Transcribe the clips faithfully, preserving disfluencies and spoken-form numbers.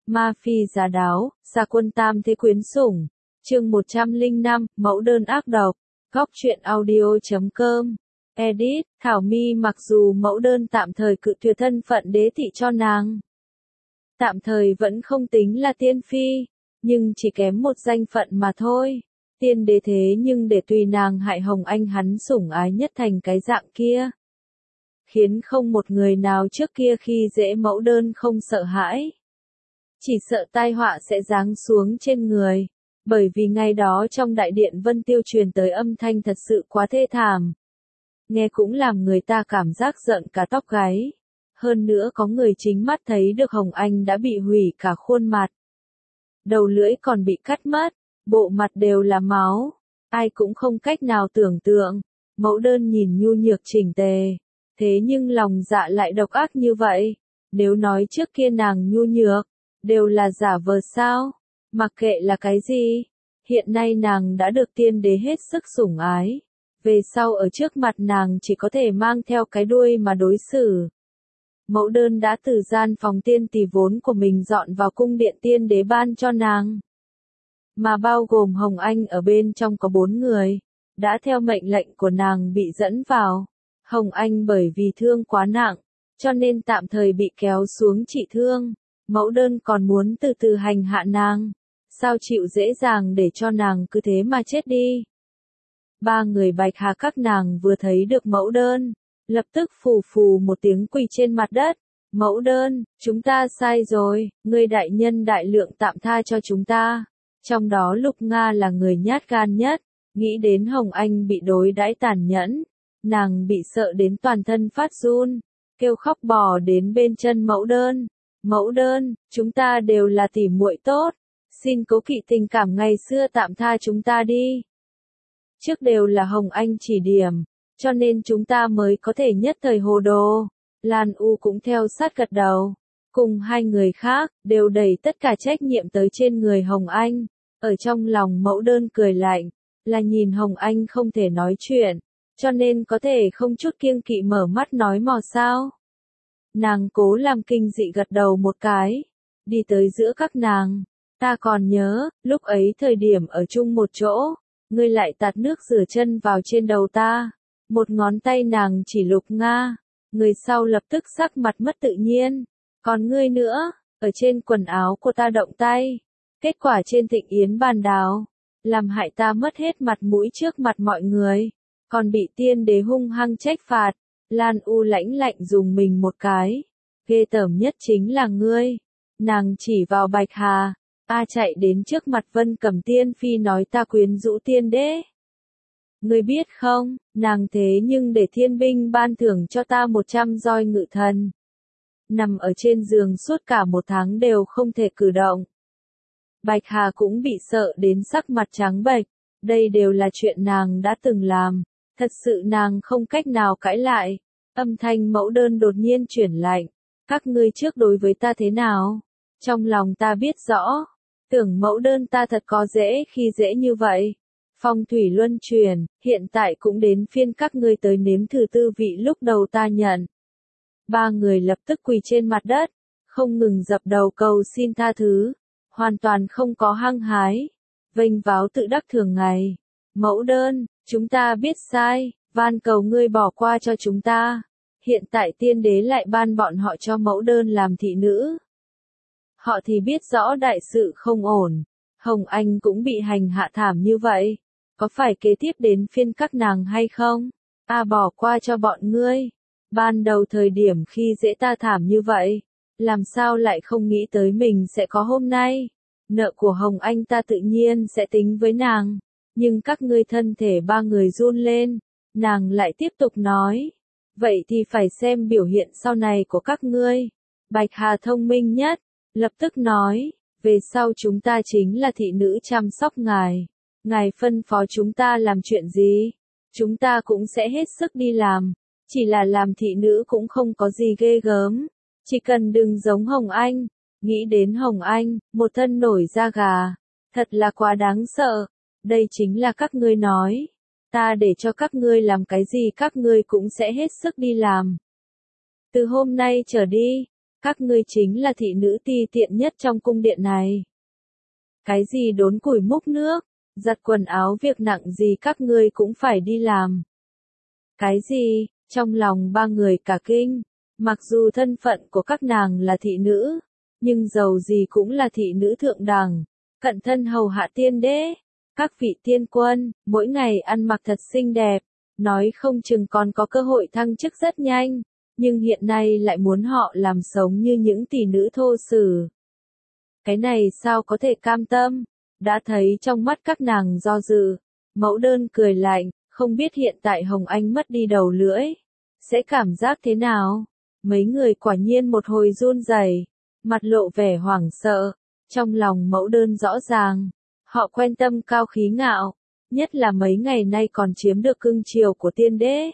Ma phi giá đáo, gia quân tam thế quyến sủng. Chương một trăm lẻ năm, mẫu đơn ác độc. Góc truyện audio chấm com. Edit, Thảo My mặc dù mẫu đơn tạm thời cự tuyệt thân phận đế thị cho nàng. Tạm thời vẫn không tính là tiên phi, nhưng chỉ kém một danh phận mà thôi. Tiên đế thế nhưng để tùy nàng hại Hồng Anh hắn sủng ái nhất thành cái dạng kia. Khiến không một người nào trước kia khi dễ mẫu đơn không sợ hãi. Chỉ sợ tai họa sẽ giáng xuống trên người. Bởi vì ngày đó trong đại điện Vân Tiêu truyền tới âm thanh thật sự quá thê thảm. Nghe cũng làm người ta cảm giác giận cả tóc gáy. Hơn nữa có người chính mắt thấy được Hồng Anh đã bị hủy cả khuôn mặt. Đầu lưỡi còn bị cắt mất, bộ mặt đều là máu. Ai cũng không cách nào tưởng tượng. Mẫu đơn nhìn nhu nhược chỉnh tề. Thế nhưng lòng dạ lại độc ác như vậy. Nếu nói trước kia nàng nhu nhược, đều là giả vờ sao? Mặc kệ là cái gì, hiện nay nàng đã được tiên đế hết sức sủng ái. Về sau ở trước mặt nàng chỉ có thể mang theo cái đuôi mà đối xử. Mẫu đơn đã từ gian phòng tiên tỷ vốn của mình dọn vào cung điện tiên đế ban cho nàng. Mà bao gồm Hồng Anh ở bên trong có bốn người, đã theo mệnh lệnh của nàng bị dẫn vào. Hồng Anh bởi vì thương quá nặng, cho nên tạm thời bị kéo xuống trị thương. Mẫu đơn còn muốn từ từ hành hạ nàng. Sao chịu dễ dàng để cho nàng cứ thế mà chết đi. Ba người Bạch Hà các nàng vừa thấy được mẫu đơn, lập tức phù phù một tiếng quỳ trên mặt đất. Mẫu đơn, chúng ta sai rồi, ngươi đại nhân đại lượng tạm tha cho chúng ta. Trong đó Lục Nga là người nhát gan nhất, nghĩ đến Hồng Anh bị đối đãi tàn nhẫn. Nàng bị sợ đến toàn thân phát run, kêu khóc bò đến bên chân mẫu đơn. Mẫu đơn, chúng ta đều là tỉ muội tốt. Xin cố kỵ tình cảm ngày xưa tạm tha chúng ta đi. Trước đều là Hồng Anh chỉ điểm, cho nên chúng ta mới có thể nhất thời hồ đồ. Lan U cũng theo sát gật đầu. Cùng hai người khác, đều đẩy tất cả trách nhiệm tới trên người Hồng Anh. Ở trong lòng mẫu đơn cười lạnh, là nhìn Hồng Anh không thể nói chuyện, cho nên có thể không chút kiêng kỵ mở mắt nói mò sao. Nàng cố làm kinh dị gật đầu một cái, đi tới giữa các nàng. Ta còn nhớ, lúc ấy thời điểm ở chung một chỗ, ngươi lại tạt nước rửa chân vào trên đầu ta. Một ngón tay nàng chỉ Lục Nga, người sau lập tức sắc mặt mất tự nhiên. Còn ngươi nữa, ở trên quần áo của ta động tay. Kết quả trên thịnh yến bàn đào, làm hại ta mất hết mặt mũi trước mặt mọi người. Còn bị tiên đế hung hăng trách phạt. Lan U lãnh lạnh dùng mình một cái. Ghê tởm nhất chính là ngươi. Nàng chỉ vào Bạch Hà. A chạy đến trước mặt Vân Cẩm Tiên Phi nói ta quyến rũ tiên đế. Ngươi biết không, nàng thế nhưng để thiên binh ban thưởng cho ta một trăm roi ngự thần. Nằm ở trên giường suốt cả một tháng đều không thể cử động. Bạch Hà cũng bị sợ đến sắc mặt trắng bệch. Đây đều là chuyện nàng đã từng làm. Thật sự nàng không cách nào cãi lại. Âm thanh mẫu đơn đột nhiên chuyển lạnh. Các ngươi trước đối với ta thế nào? Trong lòng ta biết rõ. Tưởng mẫu đơn ta thật có dễ khi dễ như vậy. Phong thủy luân chuyển, hiện tại cũng đến phiên các ngươi tới nếm thử tư vị lúc đầu ta nhận. Ba người lập tức quỳ trên mặt đất, không ngừng dập đầu cầu xin tha thứ. Hoàn toàn không có hăng hái. Vênh váo tự đắc thường ngày. Mẫu đơn, chúng ta biết sai, van cầu ngươi bỏ qua cho chúng ta. Hiện tại tiên đế lại ban bọn họ cho mẫu đơn làm thị nữ. Họ thì biết rõ đại sự không ổn. Hồng Anh cũng bị hành hạ thảm như vậy. Có phải kế tiếp đến phiên các nàng hay không? A bỏ qua cho bọn ngươi. Ban đầu thời điểm khi dễ ta thảm như vậy. Làm sao lại không nghĩ tới mình sẽ có hôm nay. Nợ của Hồng Anh ta tự nhiên sẽ tính với nàng. Nhưng các ngươi thân thể ba người run lên. Nàng lại tiếp tục nói. Vậy thì phải xem biểu hiện sau này của các ngươi. Bạch Hà thông minh nhất. Lập tức nói. Về sau chúng ta chính là thị nữ chăm sóc ngài. Ngài phân phó chúng ta làm chuyện gì? Chúng ta cũng sẽ hết sức đi làm. Chỉ là làm thị nữ cũng không có gì ghê gớm. Chỉ cần đừng giống Hồng Anh. Nghĩ đến Hồng Anh, một thân nổi da gà. Thật là quá đáng sợ. Đây chính là các ngươi nói. Ta để cho các ngươi làm cái gì các ngươi cũng sẽ hết sức đi làm. Từ hôm nay trở đi, Các ngươi chính là thị nữ ti tiện nhất trong cung điện này. Cái gì đốn củi múc nước, giặt quần áo việc nặng gì các ngươi cũng phải đi làm. Cái gì, trong lòng ba người cả kinh, mặc dù thân phận của các nàng là thị nữ, nhưng dầu gì cũng là thị nữ thượng đẳng, cận thân hầu hạ tiên đế. Các vị tiên quân, mỗi ngày ăn mặc thật xinh đẹp, nói không chừng còn có cơ hội thăng chức rất nhanh, nhưng hiện nay lại muốn họ làm sống như những tỷ nữ thô sử. Cái này sao có thể cam tâm? Đã thấy trong mắt các nàng do dự, Mẫu Đơn cười lạnh, không biết hiện tại Hồng Anh mất đi đầu lưỡi, sẽ cảm giác thế nào? Mấy người quả nhiên một hồi run rẩy, mặt lộ vẻ hoảng sợ, trong lòng Mẫu Đơn rõ ràng, họ quen tâm cao khí ngạo, nhất là mấy ngày nay còn chiếm được cưng chiều của tiên đế.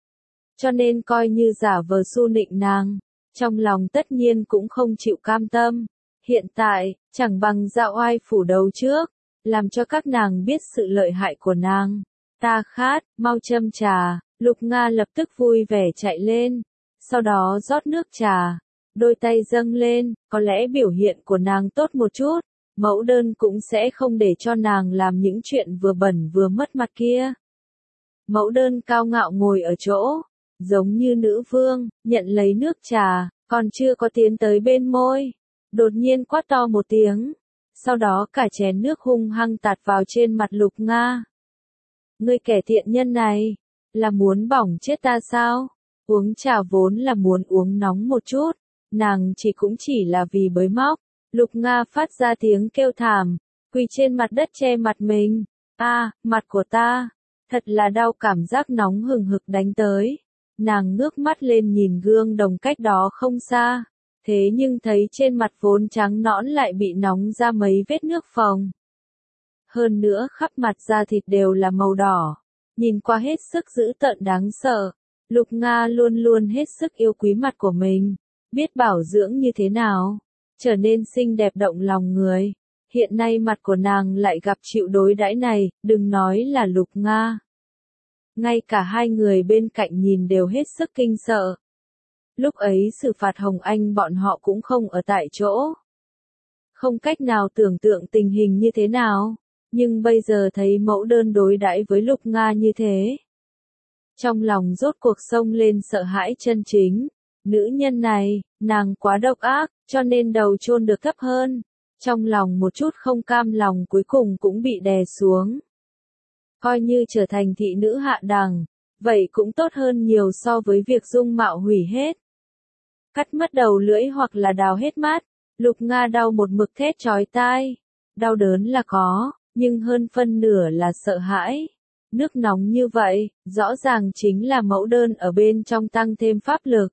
Cho nên coi như giả vờ su nịnh nàng, trong lòng tất nhiên cũng không chịu cam tâm. Hiện tại, chẳng bằng dạo oai phủ đầu trước, làm cho các nàng biết sự lợi hại của nàng. Ta khát, mau châm trà. Lục Nga lập tức vui vẻ chạy lên, sau đó rót nước trà, đôi tay dâng lên, có lẽ biểu hiện của nàng tốt một chút, Mẫu Đơn cũng sẽ không để cho nàng làm những chuyện vừa bẩn vừa mất mặt kia. Mẫu Đơn cao ngạo ngồi ở chỗ, giống như nữ vương, nhận lấy nước trà, còn chưa có tiến tới bên môi, đột nhiên quát to một tiếng, sau đó cả chén nước hung hăng tạt vào trên mặt Lục Nga. Ngươi kẻ thiện nhân này, là muốn bỏng chết ta sao? Uống trà vốn là muốn uống nóng một chút, nàng chỉ cũng chỉ là vì bới móc. Lục Nga phát ra tiếng kêu thảm, quỳ trên mặt đất che mặt mình. A, à, mặt của ta, thật là đau, cảm giác nóng hừng hực đánh tới. Nàng ngước mắt lên nhìn gương đồng cách đó không xa, thế nhưng thấy trên mặt vốn trắng nõn lại bị nóng ra mấy vết nước phồng. Hơn nữa khắp mặt da thịt đều là màu đỏ, nhìn qua hết sức dữ tợn đáng sợ. Lục Nga luôn luôn hết sức yêu quý mặt của mình, biết bảo dưỡng như thế nào, trở nên xinh đẹp động lòng người. Hiện nay mặt của nàng lại gặp chịu đối đãi này, đừng nói là Lục Nga. Ngay cả hai người bên cạnh nhìn đều hết sức kinh sợ. Lúc ấy xử phạt Hồng Anh bọn họ cũng không ở tại chỗ. Không cách nào tưởng tượng tình hình như thế nào, nhưng bây giờ thấy Mẫu Đơn đối đãi với Lục Nga như thế. Trong lòng rốt cuộc xông lên sợ hãi chân chính. Nữ nhân này, nàng quá độc ác, cho nên đầu chôn được thấp hơn. Trong lòng một chút không cam lòng cuối cùng cũng bị đè xuống. Coi như trở thành thị nữ hạ đẳng, vậy cũng tốt hơn nhiều so với việc dung mạo hủy hết. Cắt mất đầu lưỡi hoặc là đào hết mắt, Lục Nga đau một mực thét chói tai. Đau đớn là có, nhưng hơn phân nửa là sợ hãi. Nước nóng như vậy, rõ ràng chính là Mẫu Đơn ở bên trong tăng thêm pháp lực.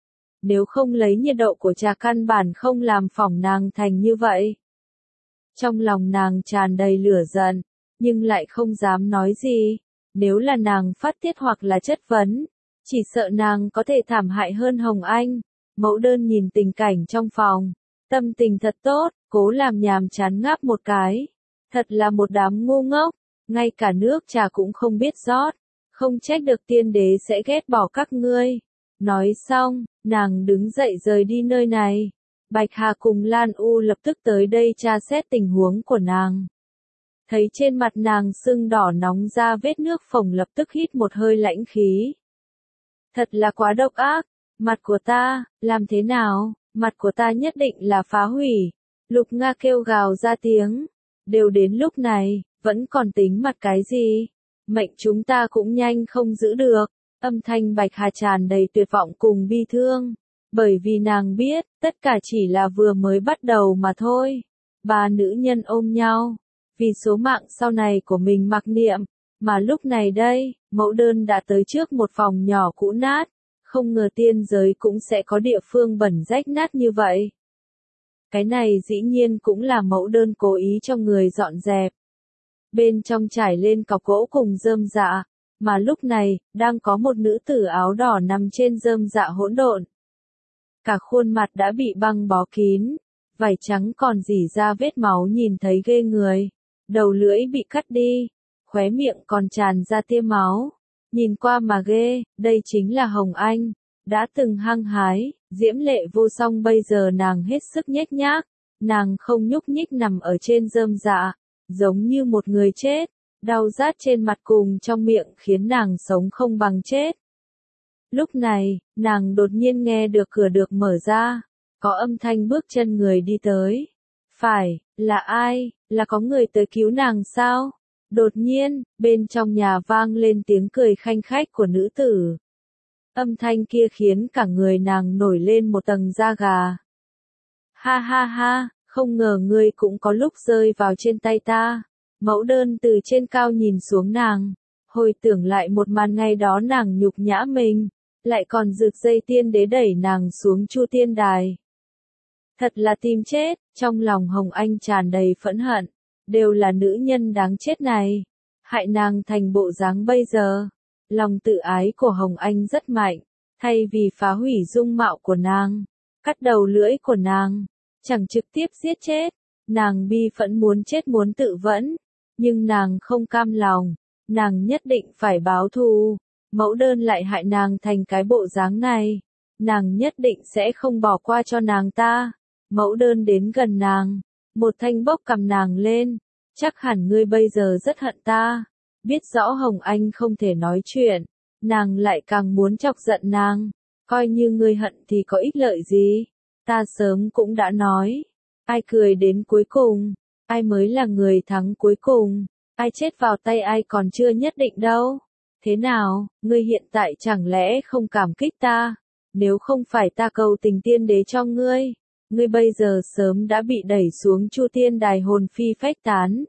Nếu không lấy nhiệt độ của trà căn bản không làm phỏng nàng thành như vậy. Trong lòng nàng tràn đầy lửa giận, nhưng lại không dám nói gì. Nếu là nàng phát tiết hoặc là chất vấn, chỉ sợ nàng có thể thảm hại hơn Hồng Anh. Mẫu Đơn nhìn tình cảnh trong phòng, tâm tình thật tốt, cố làm nhàm chán ngáp một cái. Thật là một đám ngu ngốc, ngay cả nước trà cũng không biết rót, không trách được tiên đế sẽ ghét bỏ các ngươi. Nói xong, nàng đứng dậy rời đi nơi này. Bạch Hà cùng Lan U lập tức tới đây tra xét tình huống của nàng. Thấy trên mặt nàng sưng đỏ nóng ra vết nước phồng lập tức hít một hơi lãnh khí. Thật là quá độc ác, mặt của ta, làm thế nào, mặt của ta nhất định là phá hủy. Lục Nga kêu gào ra tiếng, đều đến lúc này, vẫn còn tính mặt cái gì, mệnh chúng ta cũng nhanh không giữ được. Âm thanh Bạch Hà tràn đầy tuyệt vọng cùng bi thương, bởi vì nàng biết, tất cả chỉ là vừa mới bắt đầu mà thôi. Ba nữ nhân ôm nhau, vì số mạng sau này của mình mặc niệm, mà lúc này đây, Mẫu Đơn đã tới trước một phòng nhỏ cũ nát, không ngờ tiên giới cũng sẽ có địa phương bẩn rách nát như vậy. Cái này dĩ nhiên cũng là Mẫu Đơn cố ý cho người dọn dẹp. Bên trong trải lên cọc gỗ cùng rơm rạ. Mà lúc này, đang có một nữ tử áo đỏ nằm trên rơm rạ hỗn độn. Cả khuôn mặt đã bị băng bó kín, vải trắng còn rỉ ra vết máu nhìn thấy ghê người. Đầu lưỡi bị cắt đi, khóe miệng còn tràn ra tia máu. Nhìn qua mà ghê, đây chính là Hồng Anh, đã từng hăng hái, Diễm lệ vô song bây giờ nàng hết sức nhếch nhác, nàng không nhúc nhích nằm ở trên rơm dạ, giống như một người chết, đau rát trên mặt cùng trong miệng khiến nàng sống không bằng chết. Lúc này, nàng đột nhiên nghe được cửa được mở ra, có âm thanh bước chân người đi tới. Phải, là ai, là có người tới cứu nàng sao? Đột nhiên, bên trong nhà vang lên tiếng cười khanh khách của nữ tử. Âm thanh kia khiến cả người nàng nổi lên một tầng da gà. Ha ha ha, không ngờ ngươi cũng có lúc rơi vào trên tay ta. Mẫu đơn từ trên cao nhìn xuống nàng, hồi tưởng lại một màn ngày đó nàng nhục nhã mình, lại còn rực dây tiên đế đẩy nàng xuống Chu Tiên Đài. Thật là tìm chết, trong lòng Hồng Anh tràn đầy phẫn hận, đều là nữ nhân đáng chết này, hại nàng thành bộ dáng bây giờ. Lòng tự ái của Hồng Anh rất mạnh, thay vì phá hủy dung mạo của nàng, cắt đầu lưỡi của nàng, chẳng trực tiếp giết chết, nàng bi phẫn muốn chết muốn tự vẫn, nhưng nàng không cam lòng, nàng nhất định phải báo thù. Mẫu đơn lại hại nàng thành cái bộ dáng này, nàng nhất định sẽ không bỏ qua cho nàng ta. Mẫu đơn đến gần nàng, một thanh bốc cầm nàng lên, chắc hẳn ngươi bây giờ rất hận ta. Biết rõ Hồng Anh không thể nói chuyện, nàng lại càng muốn chọc giận nàng, coi như ngươi hận thì có ích lợi gì, ta sớm cũng đã nói, ai cười đến cuối cùng, ai mới là người thắng cuối cùng, ai chết vào tay ai còn chưa nhất định đâu. Thế nào, ngươi hiện tại chẳng lẽ không cảm kích ta? Nếu không phải ta cầu tình tiên đế cho ngươi, ngươi bây giờ sớm đã bị đẩy xuống Chu Tiên Đài hồn phi phách tán.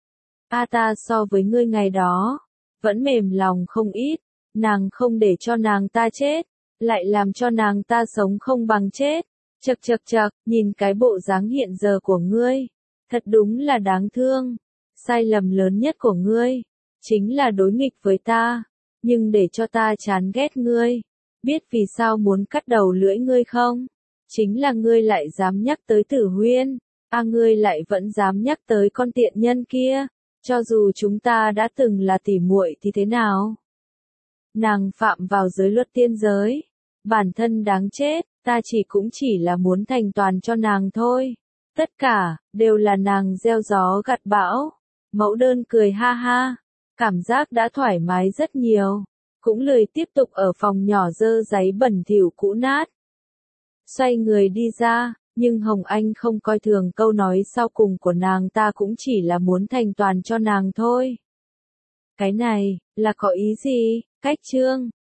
A ta so với ngươi ngày đó, vẫn mềm lòng không ít, nàng không để cho nàng ta chết, lại làm cho nàng ta sống không bằng chết. Chậc chậc chậc, nhìn cái bộ dáng hiện giờ của ngươi, thật đúng là đáng thương. Sai lầm lớn nhất của ngươi, chính là đối nghịch với ta, nhưng để cho ta chán ghét ngươi. Biết vì sao muốn cắt đầu lưỡi ngươi không? Chính là ngươi lại dám nhắc tới Tử Huyên, à ngươi lại vẫn dám nhắc tới con tiện nhân kia. Cho dù chúng ta đã từng là tỉ muội thì thế nào? Nàng phạm vào giới luật tiên giới, bản thân đáng chết, ta chỉ cũng chỉ là muốn thành toàn cho nàng thôi. Tất cả, đều là nàng gieo gió gặt bão. Mẫu đơn cười ha ha, cảm giác đã thoải mái rất nhiều, cũng lười tiếp tục ở phòng nhỏ dơ giấy bẩn thỉu cũ nát. Xoay người đi ra, nhưng Hồng Anh không coi thường câu nói sau cùng của nàng, ta cũng chỉ là muốn thành toàn cho nàng thôi. Cái này, là có ý gì? Cách chương